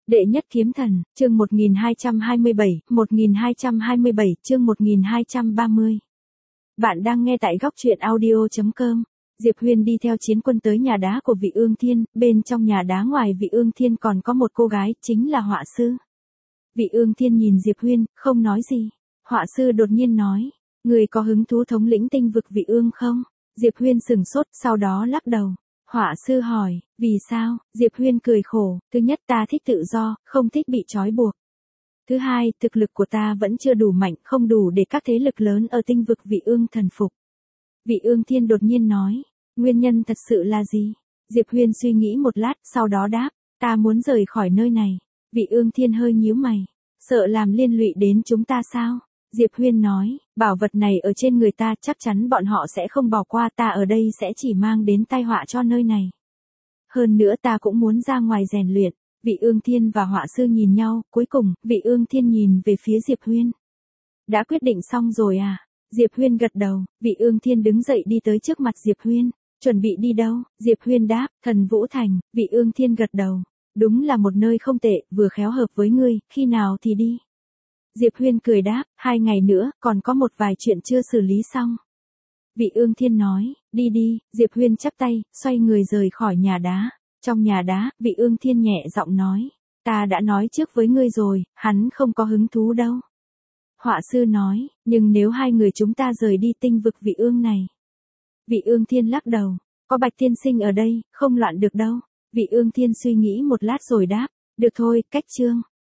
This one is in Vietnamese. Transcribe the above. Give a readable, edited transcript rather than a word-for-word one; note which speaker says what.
Speaker 1: Đệ nhất kiếm thần, chương 1227, chương 1230. Bạn đang nghe tại góc truyện audio.com. Diệp Huyên đi theo chiến quân tới nhà đá của Vị Ương Thiên, bên trong nhà đá ngoài Vị Ương Thiên còn có một cô gái, chính là họa sư. Vị Ương Thiên nhìn Diệp Huyên, không nói gì. Họa sư đột nhiên nói, người có hứng thú thống lĩnh tinh vực Vị Ương không? Diệp Huyên sừng sốt, sau đó lắc đầu. Họa sư hỏi, vì sao? Diệp Huyên cười khổ, thứ nhất ta thích tự do, không thích bị trói buộc. Thứ hai, thực lực của ta vẫn chưa đủ mạnh, không đủ để các thế lực lớn ở tinh vực Vị Ương thần phục. Vị Ương Thiên đột nhiên nói, nguyên nhân thật sự là gì? Diệp Huyên suy nghĩ một lát, sau đó đáp, ta muốn rời khỏi nơi này. Vị Ương Thiên hơi nhíu mày, sợ làm liên lụy đến chúng ta sao? Diệp Huyên nói, bảo vật này ở trên người ta chắc chắn bọn họ sẽ không bỏ qua, ta ở đây sẽ chỉ mang đến tai họa cho nơi này. Hơn nữa ta cũng muốn ra ngoài rèn luyện. Vị Ương Thiên và họa sư nhìn nhau, cuối cùng, Vị Ương Thiên nhìn về phía Diệp Huyên. Đã quyết định xong rồi à? Diệp Huyên gật đầu, Vị Ương Thiên đứng dậy đi tới trước mặt Diệp Huyên. Chuẩn bị đi đâu? Diệp Huyên đáp, Thần Vũ Thành. Vị Ương Thiên gật đầu. Đúng là một nơi không tệ, vừa khéo hợp với ngươi, khi nào thì đi? Diệp Huyên cười đáp, 2 ngày nữa, còn có một vài chuyện chưa xử lý xong. Vị Ương Thiên nói, đi đi. Diệp Huyên chắp tay, xoay người rời khỏi nhà đá. Trong nhà đá, Vị Ương Thiên nhẹ giọng nói, ta đã nói trước với ngươi rồi, hắn không có hứng thú đâu. Họa sư nói, nhưng nếu hai người chúng ta rời đi tinh vực Vị Ương này. Vị Ương Thiên lắc đầu, có Bạch Tiên Sinh ở đây, không loạn được đâu. Vị Ương Thiên suy nghĩ một lát rồi đáp, được thôi, cách chương.